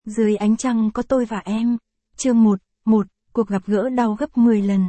Dưới ánh trăng có tôi và em. Chương 1, cuộc gặp gỡ đau gấp 10 lần.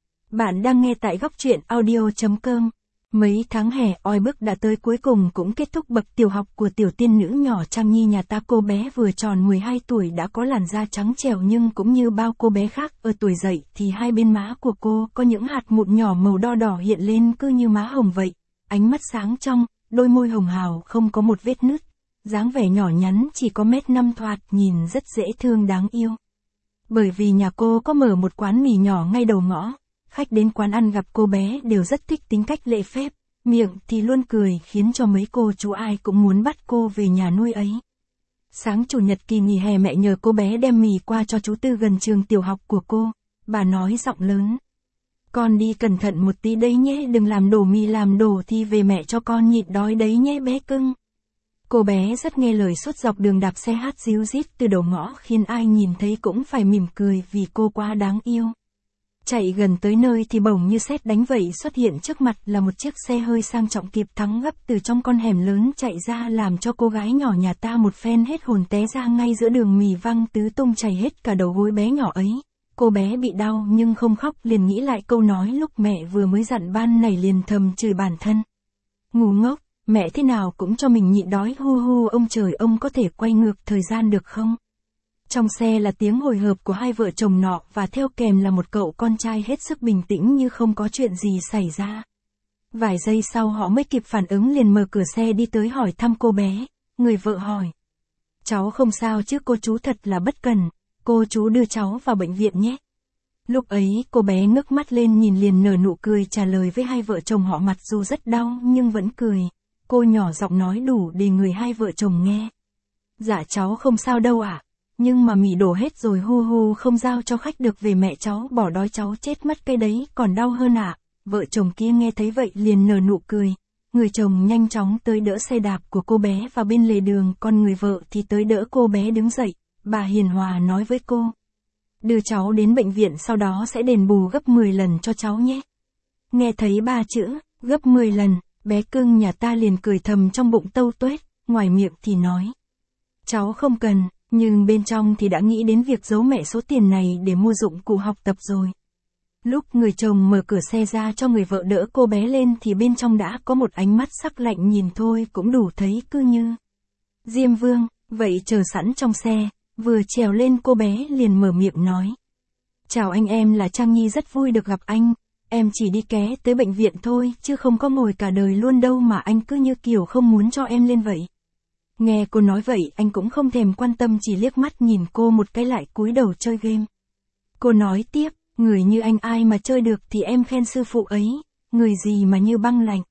Bạn đang nghe tại góc truyện audio.com. Mấy tháng hè oi bức đã tới, cuối cùng cũng kết thúc bậc tiểu học của tiểu tiên nữ nhỏ Trang Nhi nhà ta. Cô bé vừa tròn 12 tuổi đã có làn da trắng trẻo, nhưng cũng như bao cô bé khác ở tuổi dậy thì hai bên má của cô có những hạt mụn nhỏ màu đo đỏ hiện lên cứ như má hồng vậy. Ánh mắt sáng trong, đôi môi hồng hào không có một vết nứt. Dáng vẻ nhỏ nhắn chỉ có 1m5, thoạt nhìn rất dễ thương đáng yêu. Bởi vì nhà cô có mở một quán mì nhỏ ngay đầu ngõ, khách đến quán ăn gặp cô bé đều rất thích tính cách lễ phép, miệng thì luôn cười khiến cho mấy cô chú ai cũng muốn bắt cô về nhà nuôi ấy. Sáng chủ nhật kỳ nghỉ hè, mẹ nhờ cô bé đem mì qua cho chú Tư gần trường tiểu học của cô. Bà nói giọng lớn: "Con đi cẩn thận một tí đấy nhé, đừng làm đổ mì, làm đổ thì về mẹ cho con nhịn đói đấy nhé bé cưng." Cô bé rất nghe lời, suốt dọc đường đạp xe hát ríu rít từ đầu ngõ, khiến ai nhìn thấy cũng phải mỉm cười vì cô quá đáng yêu. Chạy gần tới nơi thì bỗng như sét đánh vậy, xuất hiện trước mặt là một chiếc xe hơi sang trọng kịp thắng gấp từ trong con hẻm lớn chạy ra, làm cho cô gái nhỏ nhà ta một phen hết hồn té ra ngay giữa đường, mì văng tứ tung chảy hết cả đầu gối bé nhỏ ấy. Cô bé bị đau nhưng không khóc, liền nghĩ lại câu nói lúc mẹ vừa mới dặn ban nãy, liền thầm chửi bản thân: "Ngu ngốc, mẹ thế nào cũng cho mình nhịn đói, hu hu, ông trời, ông có thể quay ngược thời gian được không?" Trong xe là tiếng hồi hộp của hai vợ chồng nọ, và theo kèm là một cậu con trai hết sức bình tĩnh như không có chuyện gì xảy ra. Vài giây sau họ mới kịp phản ứng, liền mở cửa xe đi tới hỏi thăm cô bé. Người vợ hỏi: "Cháu không sao chứ cô chú, thật là bất cần, cô chú đưa cháu vào bệnh viện nhé." Lúc ấy cô bé ngước mắt lên nhìn, liền nở nụ cười trả lời với hai vợ chồng họ, mặc dù rất đau nhưng vẫn cười. Cô nhỏ giọng nói đủ để người hai vợ chồng nghe: "Dạ cháu không sao đâu ạ. Nhưng mà mì đổ hết rồi, hu hu, không giao cho khách được, về mẹ cháu bỏ đói cháu chết mất cái đấy còn đau hơn ạ." Vợ chồng kia nghe thấy vậy liền nở nụ cười. Người chồng nhanh chóng tới đỡ xe đạp của cô bé vào bên lề đường, còn người vợ thì tới đỡ cô bé đứng dậy. Bà hiền hòa nói với cô: "Đưa cháu đến bệnh viện, sau đó sẽ đền bù gấp 10 lần cho cháu nhé." Nghe thấy ba chữ gấp 10 lần, bé cưng nhà ta liền cười thầm trong bụng tâu tuét, ngoài miệng thì nói: "Cháu không cần", nhưng bên trong thì đã nghĩ đến việc giấu mẹ số tiền này để mua dụng cụ học tập rồi. Lúc người chồng mở cửa xe ra cho người vợ đỡ cô bé lên thì bên trong đã có một ánh mắt sắc lạnh, nhìn thôi cũng đủ thấy cứ như Diêm Vương vậy, chờ sẵn trong xe. Vừa trèo lên, cô bé liền mở miệng nói: "Chào anh, em là Trang Nhi, rất vui được gặp anh. Em chỉ đi ké tới bệnh viện thôi, chứ không có ngồi cả đời luôn đâu mà anh cứ như kiểu không muốn cho em lên vậy." Nghe cô nói vậy, anh cũng không thèm quan tâm, chỉ liếc mắt nhìn cô một cái lại cúi đầu chơi game. Cô nói tiếp: "Người như anh ai mà chơi được thì em khen sư phụ ấy, người gì mà như băng lạnh."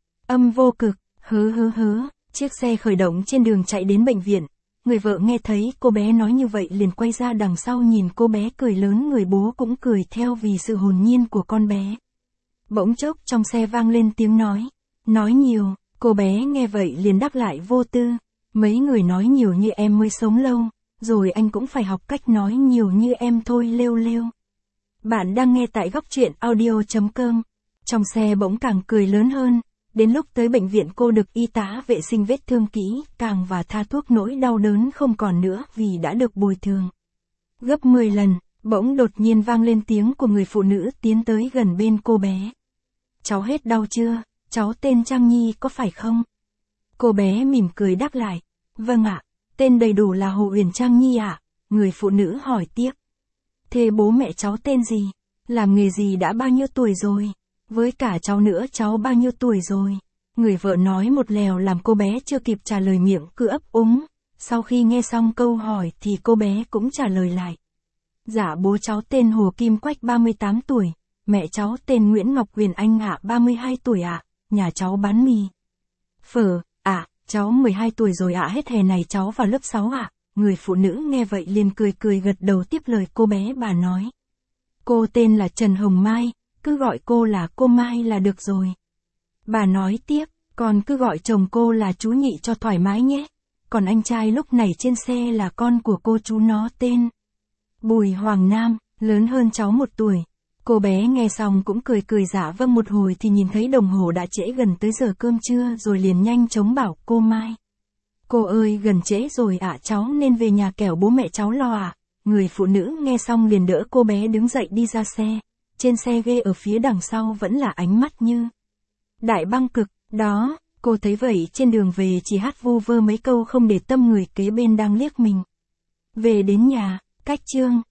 Âm vô cực, hớ. Chiếc xe khởi động trên đường chạy đến bệnh viện. Người vợ nghe thấy cô bé nói như vậy liền quay ra đằng sau nhìn cô bé cười lớn, người bố cũng cười theo vì sự hồn nhiên của con bé. Bỗng chốc trong xe vang lên tiếng nói nhiều. Cô bé nghe vậy liền đáp lại vô tư: "Mấy người nói nhiều như em mới sống lâu, rồi anh cũng phải học cách nói nhiều như em thôi, lêu lêu." Bạn đang nghe tại góc truyện audio.com. Trong xe bỗng càng cười lớn hơn. Đến lúc tới bệnh viện, cô được y tá vệ sinh vết thương kỹ càng và tha thuốc, nỗi đau đớn không còn nữa vì đã được bồi thường gấp 10 lần. Bỗng đột nhiên vang lên tiếng của người phụ nữ tiến tới gần bên cô bé: "Cháu hết đau chưa? Cháu tên Trang Nhi có phải không?" Cô bé mỉm cười đáp lại: "Vâng ạ, tên đầy đủ là Hồ Uyển Trang Nhi ạ." Người phụ nữ hỏi tiếp: "Thế bố mẹ cháu tên gì? Làm nghề gì, đã bao nhiêu tuổi rồi? Với cả cháu nữa, cháu bao nhiêu tuổi rồi?" Người vợ nói một lèo làm cô bé chưa kịp trả lời miệng cứ ấp úng. Sau khi nghe xong câu hỏi thì cô bé cũng trả lời lại: "Dạ bố cháu tên Hồ Kim Quách, 38 tuổi, mẹ cháu tên Nguyễn Ngọc Huyền Anh ạ, 32 tuổi ạ, nhà cháu bán mì phở ạ, cháu 12 tuổi rồi ạ, hết hè này cháu vào lớp 6 ạ." Người phụ nữ nghe vậy liền cười gật đầu tiếp lời cô bé. Bà nói: "Cô tên là Trần Hồng Mai, cứ gọi cô là cô Mai là được rồi." Bà nói tiếp: "Còn cứ gọi chồng cô là chú Nhị cho thoải mái nhé. Còn anh trai lúc này trên xe là con của cô chú, nó tên Bùi Hoàng Nam, lớn hơn cháu 1 tuổi." Cô bé nghe xong cũng cười dạ vâng một hồi thì nhìn thấy đồng hồ đã trễ gần tới giờ cơm trưa rồi, liền nhanh chóng bảo cô Mai: Cô ơi gần trễ rồi ạ, cháu nên về nhà kẻo bố mẹ cháu lo ạ. Người phụ nữ nghe xong liền đỡ cô bé đứng dậy đi ra xe. Trên xe ghê ở phía đằng sau vẫn là ánh mắt như đại băng cực, đó, cô thấy vậy trên đường về chỉ hát vu vơ mấy câu không để tâm người kế bên đang liếc mình. Về đến nhà, cách chương